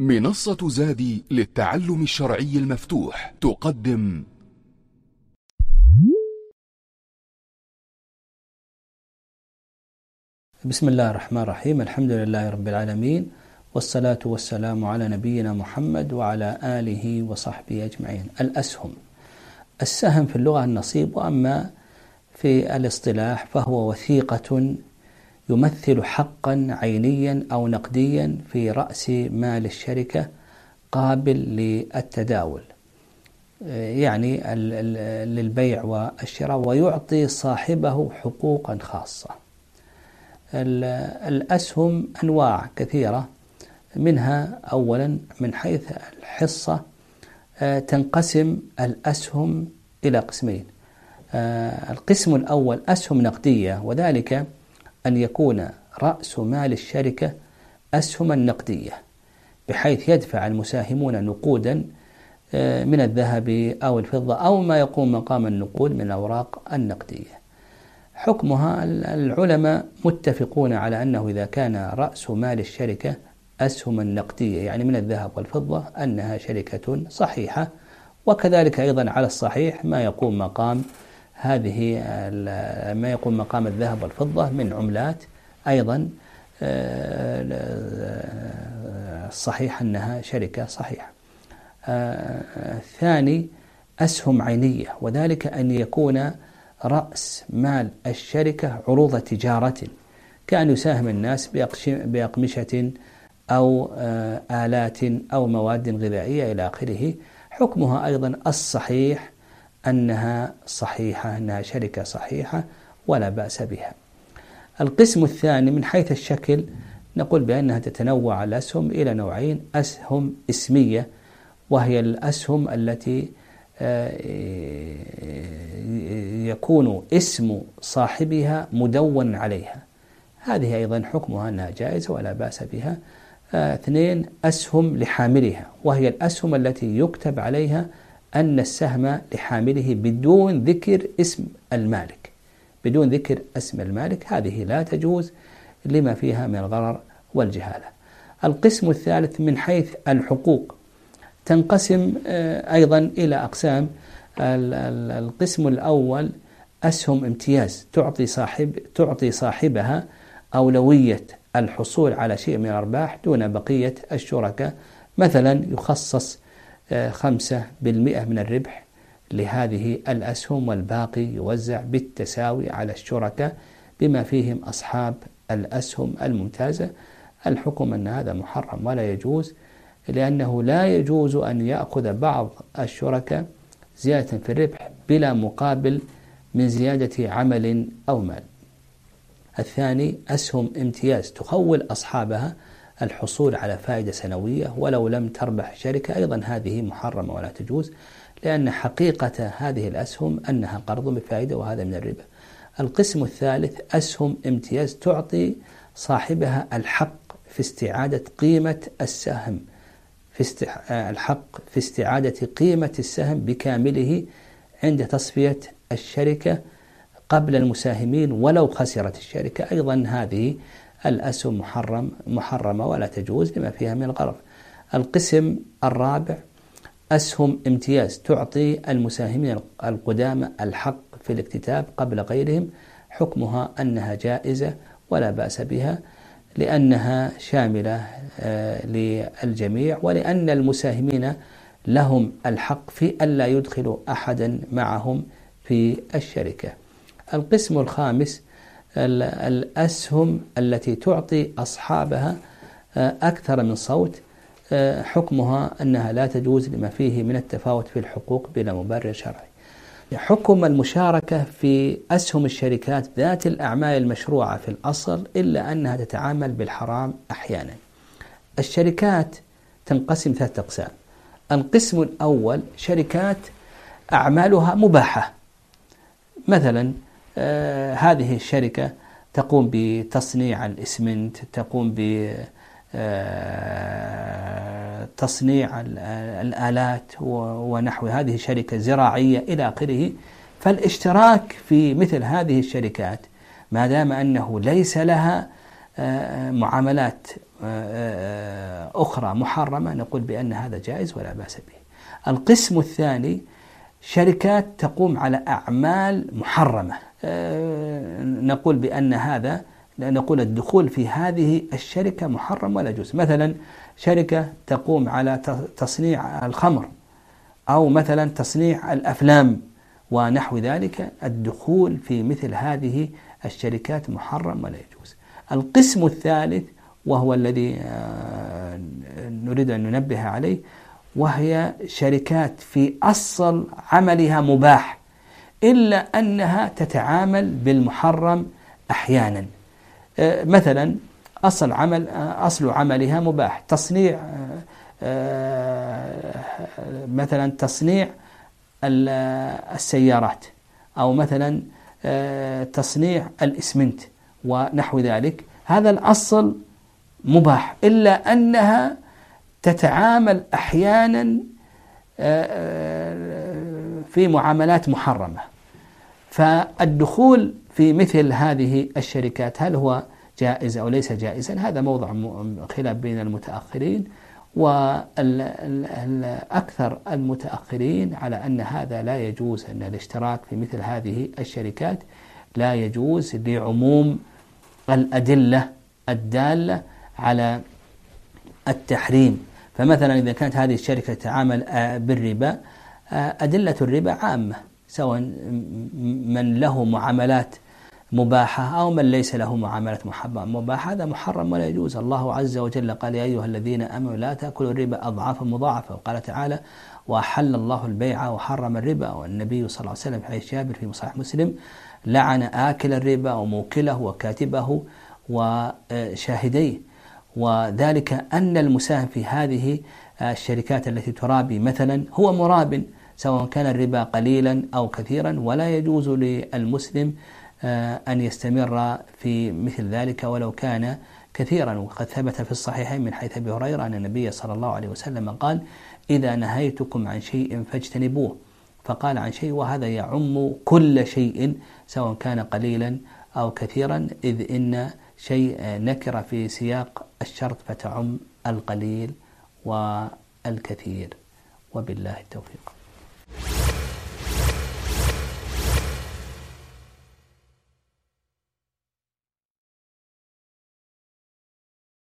منصة زادي للتعلم الشرعي المفتوح تقدم بسم الله الرحمن الرحيم. الحمد لله رب العالمين، والصلاة والسلام على نبينا محمد وعلى آله وصحبه أجمعين. السهم في اللغة النصيب، وأما في الاصطلاح فهو وثيقة يمثل حقا عينيا أو نقديا في رأس مال الشركة قابل للتداول، يعني للبيع والشراء، ويعطي صاحبه حقوقا خاصة. الأسهم أنواع كثيرة، منها أولا من حيث الحصة تنقسم الأسهم إلى قسمين. القسم الأول أسهم نقدية، وذلك أن يكون رأس مال الشركة أسهما نقدية، بحيث يدفع المساهمون نقودا من الذهب أو الفضة أو ما يقوم مقام النقود من الأوراق النقدية. حكمها العلماء متفقون على أنه إذا كان رأس مال الشركة أسهما نقدية، يعني من الذهب والفضة، أنها شركة صحيحة. وكذلك أيضا على الصحيح ما يقوم مقام الذهب والفضة من عملات، أيضا الصحيح أنها شركة صحيحة. ثاني أسهم عينية، وذلك أن يكون رأس مال الشركة عروض تجارة، كأن يساهم الناس بأقمشة أو آلات أو مواد غذائية إلى آخره. حكمها أيضا الصحيح أنها صحيحة، أنها شركة صحيحة ولا بأس بها. القسم الثاني من حيث الشكل نقول بأنها تتنوع الأسهم إلى نوعين: أسهم اسمية، وهي الأسهم التي يكون اسم صاحبها مدون عليها، هذه أيضا حكمها أنها جائزة ولا بأس بها. اثنين أسهم لحاملها، وهي الأسهم التي يكتب عليها أن السهم لحامله بدون ذكر اسم المالك، هذه لا تجوز لما فيها من الغرر والجهالة. القسم الثالث من حيث الحقوق تنقسم أيضا إلى أقسام. القسم الأول أسهم امتياز، تعطي صاحبها أولوية الحصول على شيء من الأرباح دون بقية الشركاء. مثلا يخصص 5% من الربح لهذه الأسهم، والباقي يوزع بالتساوي على الشركاء بما فيهم أصحاب الأسهم الممتازة. الحكم أن هذا محرم ولا يجوز، لأنه لا يجوز أن يأخذ بعض الشركاء زيادة في الربح بلا مقابل من زيادة عمل أو مال. الثاني أسهم امتياز، تخول أصحابها الحصول على فائدة سنوية ولو لم تربح الشركة، أيضا هذه محرمة ولا تجوز، لأن حقيقة هذه الأسهم أنها قرض بفائدة، وهذا من الربا. القسم الثالث أسهم امتياز، تعطي صاحبها الحق في استعادة قيمة السهم، في استعادة قيمة السهم بكامله عند تصفية الشركة قبل المساهمين ولو خسرت الشركة. أيضا هذه الأسهم محرمة ولا تجوز لما فيها من الغرر. القسم الرابع أسهم امتياز، تعطي المساهمين القدامى الحق في الاكتتاب قبل غيرهم. حكمها أنها جائزة ولا بأس بها، لأنها شاملة للجميع، ولأن المساهمين لهم الحق في ألا يدخلوا أحدا معهم في الشركة. القسم الخامس الأسهم التي تعطي أصحابها أكثر من صوت، حكمها أنها لا تجوز لما فيه من التفاوت في الحقوق بلا مبرر شرعي. حكم المشاركة في أسهم الشركات ذات الأعمال المشروعة في الأصل، إلا أنها تتعامل بالحرام أحيانا. الشركات تنقسم 3 أقسام. القسم الأول شركات أعمالها مباحة، مثلا هذه الشركة تقوم بتصنيع الإسمنت، تقوم بتصنيع الآلات ونحو، هذه شركة زراعية إلى آخره. فالاشتراك في مثل هذه الشركات ما دام أنه ليس لها معاملات أخرى محرمة نقول بأن هذا جائز ولا بأس به. القسم الثاني شركات تقوم على أعمال محرمة، نقول بأن هذا، نقول الدخول في هذه الشركة محرم ولا يجوز. مثلا شركة تقوم على تصنيع الخمر أو مثلا تصنيع الأفلام ونحو ذلك، الدخول في مثل هذه الشركات محرم ولا يجوز. القسم الثالث وهو الذي نريد أن ننبه عليه، وهي شركات في أصل عملها مباح إلا أنها تتعامل بالمحرم أحيانا. مثلا أصل عملها مباح، تصنيع مثلا تصنيع السيارات، أو مثلا تصنيع الإسمنت ونحو ذلك، هذا الأصل مباح إلا أنها تتعامل أحيانا في معاملات محرمة. فالدخول في مثل هذه الشركات هل هو جائز أو ليس جائزا، هذا موضع خلاف بين المتأخرين، والأكثر المتأخرين على أن هذا لا يجوز، أن الاشتراك في مثل هذه الشركات لا يجوز لعموم الأدلة الدالة على التحريم. فمثلا إذا كانت هذه الشركة تتعامل بالربا، أدلة الربا عامة، سواء من له معاملات مباحة أو من ليس له معاملات مباحة، هذا محرم ولا يجوز. الله عز وجل قال: يا أيها الذين آمنوا لا تأكلوا الربا أضعافا مضاعفة، وقال تعالى: وأحل الله البيع وحرم الربا. والنبي صلى الله عليه وسلم في حديث جابر في صحيح مسلم لعن آكل الربا وموكله وكاتبه وشاهديه، وذلك أن المساهم في هذه الشركات التي ترابي مثلا هو مراب، سواء كان الربا قليلا أو كثيرا، ولا يجوز للمسلم أن يستمر في مثل ذلك ولو كان كثيرا. وقد ثبت في الصحيحين من حديث أبي هريرة أن النبي صلى الله عليه وسلم قال: إذا نهيتكم عن شيء فاجتنبوه. فقال عن شيء، وهذا يعم كل شيء سواء كان قليلا أو كثيرا، إذ إن شيء نكر في سياق الشرط فتعم القليل والكثير. وبالله التوفيق.